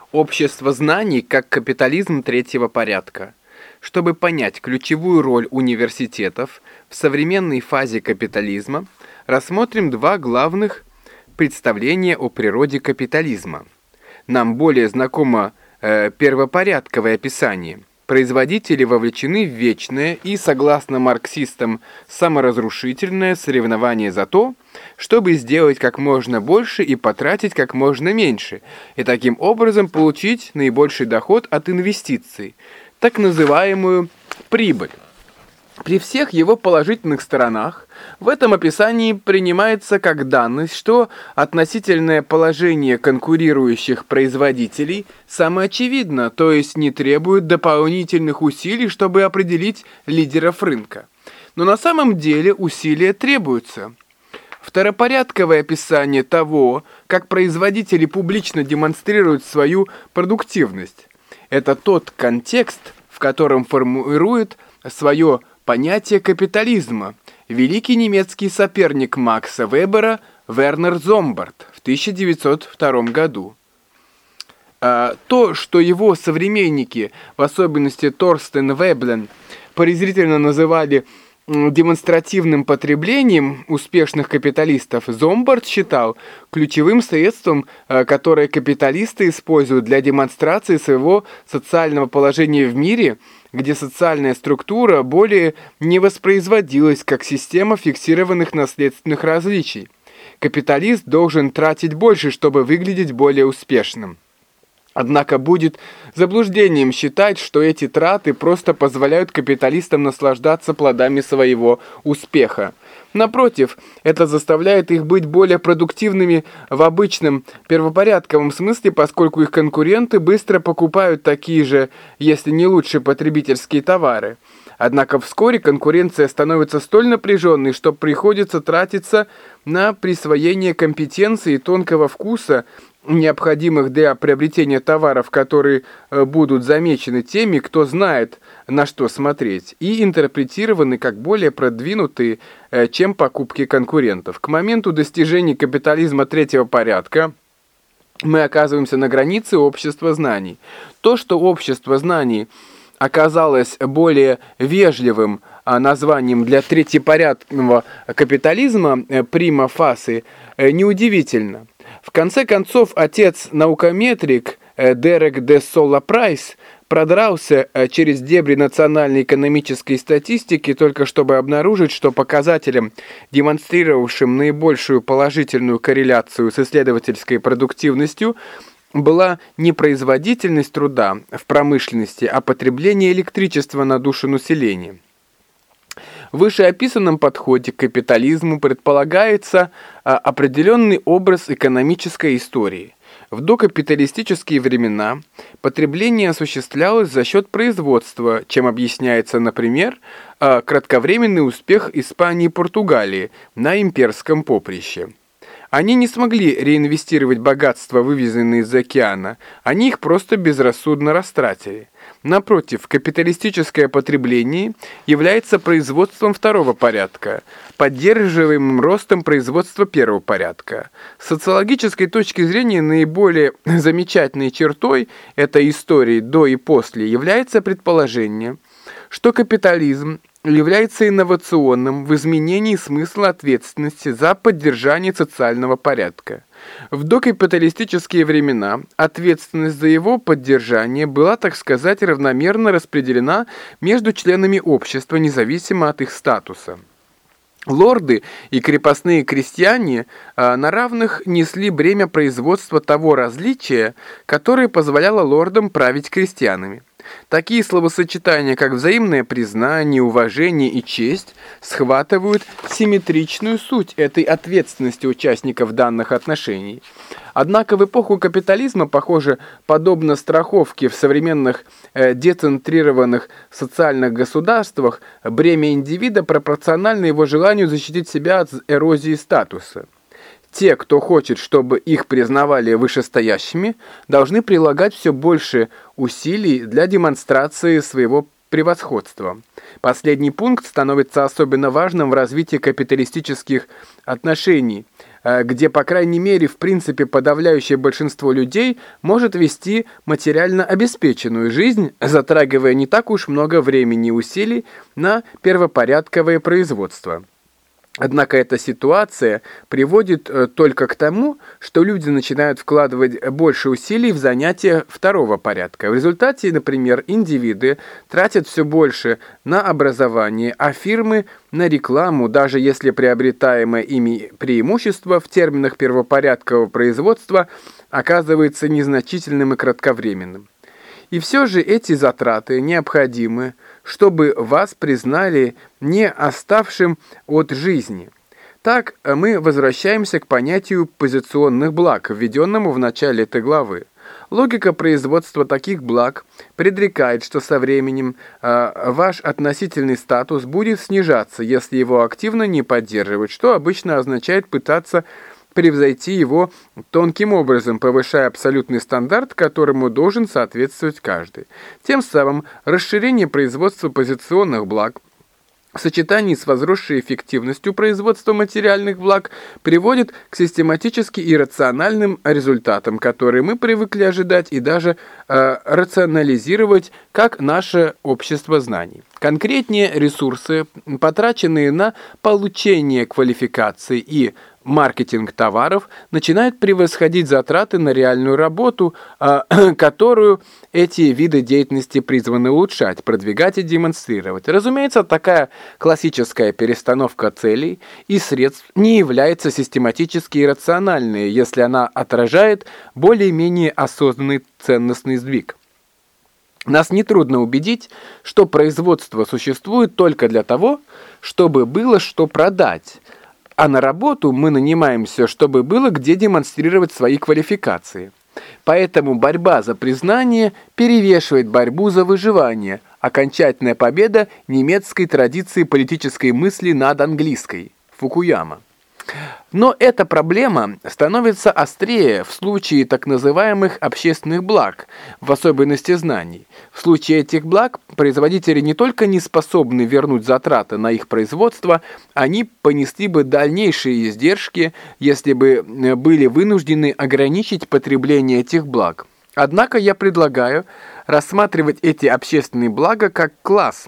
Общество знаний как капитализм третьего порядка. Чтобы понять ключевую роль университетов в современной фазе капитализма, рассмотрим два главных представления о природе капитализма. Нам более знакомо первопорядковое описание. Производители вовлечены в вечное и, согласно марксистам, саморазрушительное соревнование за то, чтобы сделать как можно больше и потратить как можно меньше, и таким образом получить наибольший доход от инвестиций, так называемую прибыль. При всех его положительных сторонах в этом описании принимается как данность, что относительное положение конкурирующих производителей самоочевидно, то есть не требует дополнительных усилий, чтобы определить лидеров рынка. Но на самом деле усилия требуются. Второпорядковое описание того, как производители публично демонстрируют свою продуктивность, это тот контекст, в котором формирует свое понятие капитализма великий немецкий соперник Макса Вебера Вернер Зомбарт в 1902 году. То, что его современники, в особенности Торстен Веблен, презрительно называли демонстративным потреблением успешных капиталистов, Зомбарт считал ключевым средством, которое капиталисты используют для демонстрации своего социального положения в мире, где социальная структура более не воспроизводилась как система фиксированных наследственных различий. Капиталист должен тратить больше, чтобы выглядеть более успешным. Однако будет заблуждением считать, что эти траты просто позволяют капиталистам наслаждаться плодами своего успеха. Напротив, это заставляет их быть более продуктивными в обычном первопорядковом смысле, поскольку их конкуренты быстро покупают такие же, если не лучше, потребительские товары. Однако вскоре конкуренция становится столь напряженной, что приходится тратиться на присвоение компетенции и тонкого вкуса, необходимых для приобретения товаров, которые будут замечены теми, кто знает, на что смотреть, и интерпретированы как более продвинутые, чем покупки конкурентов. К моменту достижения капитализма третьего порядка мы оказываемся на границе общества знаний. То, что общество знаний оказалось более вежливым названием для третьепорядного капитализма прима фасы, неудивительно. В конце концов, отец-наукометрик Дерек де Солла Прайс продрался через дебри национальной экономической статистики только чтобы обнаружить, что показателем, демонстрировавшим наибольшую положительную корреляцию с исследовательской продуктивностью, была не производительность труда в промышленности, а потребление электричества на душу населения. В вышеописанном подходе к капитализму предполагается определенный образ экономической истории. В докапиталистические времена потребление осуществлялось за счет производства, чем объясняется, например, кратковременный успех Испании и Португалии на имперском поприще. Они не смогли реинвестировать богатства, вывезенные из океана, они их просто безрассудно растратили. Напротив, капиталистическое потребление является производством второго порядка, поддерживаемым ростом производства первого порядка. С социологической точки зрения наиболее замечательной чертой этой истории до и после является предположение, что капитализм является инновационным в изменении смысла ответственности за поддержание социального порядка. В докапиталистические времена ответственность за его поддержание была, так сказать, равномерно распределена между членами общества, независимо от их статуса. Лорды и крепостные крестьяне на равных несли бремя производства того различия, которое позволяло лордам править крестьянами. Такие словосочетания, как взаимное признание, уважение и честь, схватывают симметричную суть этой ответственности участников данных отношений. Однако в эпоху капитализма, похоже, подобно страховке в современных децентрированных социальных государствах, бремя индивида пропорционально его желанию защитить себя от эрозии статуса. Те, кто хочет, чтобы их признавали вышестоящими, должны прилагать все больше усилий для демонстрации своего превосходства. Последний пункт становится особенно важным в развитии капиталистических отношений. где, по крайней мере, в принципе, подавляющее большинство людей может вести материально обеспеченную жизнь, затрагивая не так уж много времени и усилий на первопорядковое производство. Однако эта ситуация приводит только к тому, что люди начинают вкладывать больше усилий в занятия второго порядка. В результате, например, индивиды тратят все больше на образование, а фирмы на рекламу, даже если приобретаемое ими преимущество в терминах первопорядкового производства оказывается незначительным и кратковременным. И все же эти затраты необходимы, чтобы вас признали не оставшим от жизни. Так мы возвращаемся к понятию позиционных благ, введенному в начале этой главы. Логика производства таких благ предрекает, что со временем ваш относительный статус будет снижаться, если его активно не поддерживать, что обычно означает пытаться превзойти его тонким образом, повышая абсолютный стандарт, которому должен соответствовать каждый. Тем самым расширение производства позиционных благ в сочетании с возросшей эффективностью производства материальных благ приводит к систематически иррациональным результатам, которые мы привыкли ожидать и даже рационализировать как наше общество знаний. Конкретнее, ресурсы, потраченные на получение квалификации и маркетинг товаров, начинает превосходить затраты на реальную работу, которую эти виды деятельности призваны улучшать, продвигать и демонстрировать. Разумеется, такая классическая перестановка целей и средств не является систематически иррациональной, если она отражает более-менее осознанный ценностный сдвиг. Нас нетрудно убедить, что производство существует только для того, чтобы было что продать, а на работу мы нанимаемся, чтобы было где демонстрировать свои квалификации. Поэтому борьба за признание перевешивает борьбу за выживание, окончательная победа немецкой традиции политической мысли над английской. Фукуяма. Но эта проблема становится острее в случае так называемых общественных благ, в особенности знаний. В случае этих благ производители не только не способны вернуть затраты на их производство, они понесли бы дальнейшие издержки, если бы были вынуждены ограничить потребление этих благ. Однако я предлагаю рассматривать эти общественные блага как класс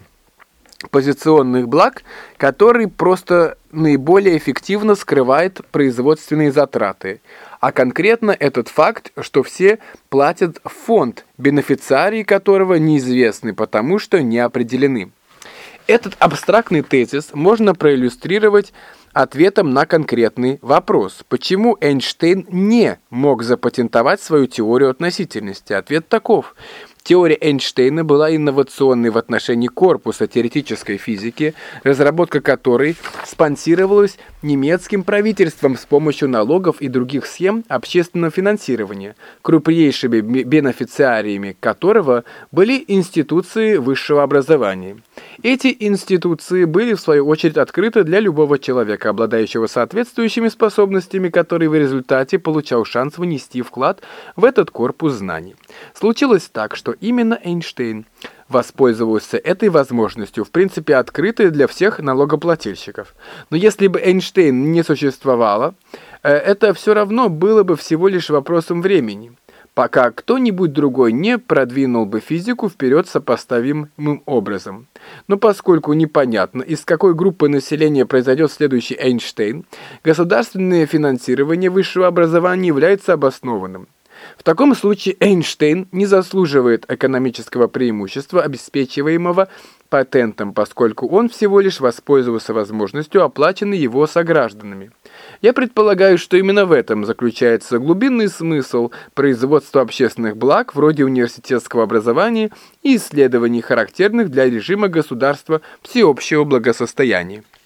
позиционных благ, который просто наиболее эффективно скрывает производственные затраты. А конкретно этот факт, что все платят в фонд, бенефициарии которого неизвестны, потому что не определены. Этот абстрактный тезис можно проиллюстрировать ответом на конкретный вопрос. Почему Эйнштейн не мог запатентовать свою теорию относительности? Ответ таков. Теория Эйнштейна была инновационной в отношении корпуса теоретической физики, разработка которой спонсировалась немецким правительством с помощью налогов и других схем общественного финансирования, крупнейшими бенефициариями которого были институции высшего образования. Эти институции были, в свою очередь, открыты для любого человека, обладающего соответствующими способностями, который в результате получал шанс внести вклад в этот корпус знаний. Случилось так, что именно Эйнштейн воспользовался этой возможностью, в принципе, открытой для всех налогоплательщиков. Но если бы Эйнштейн не существовало, это все равно было бы всего лишь вопросом времени, пока кто-нибудь другой не продвинул бы физику вперед сопоставимым образом. Но поскольку непонятно, из какой группы населения произойдет следующий Эйнштейн, государственное финансирование высшего образования является обоснованным. В таком случае Эйнштейн не заслуживает экономического преимущества, обеспечиваемого патентом, поскольку он всего лишь воспользовался возможностью, оплаченной его согражданами. Я предполагаю, что именно в этом заключается глубинный смысл производства общественных благ вроде университетского образования и исследований, характерных для режима государства всеобщего благосостояния.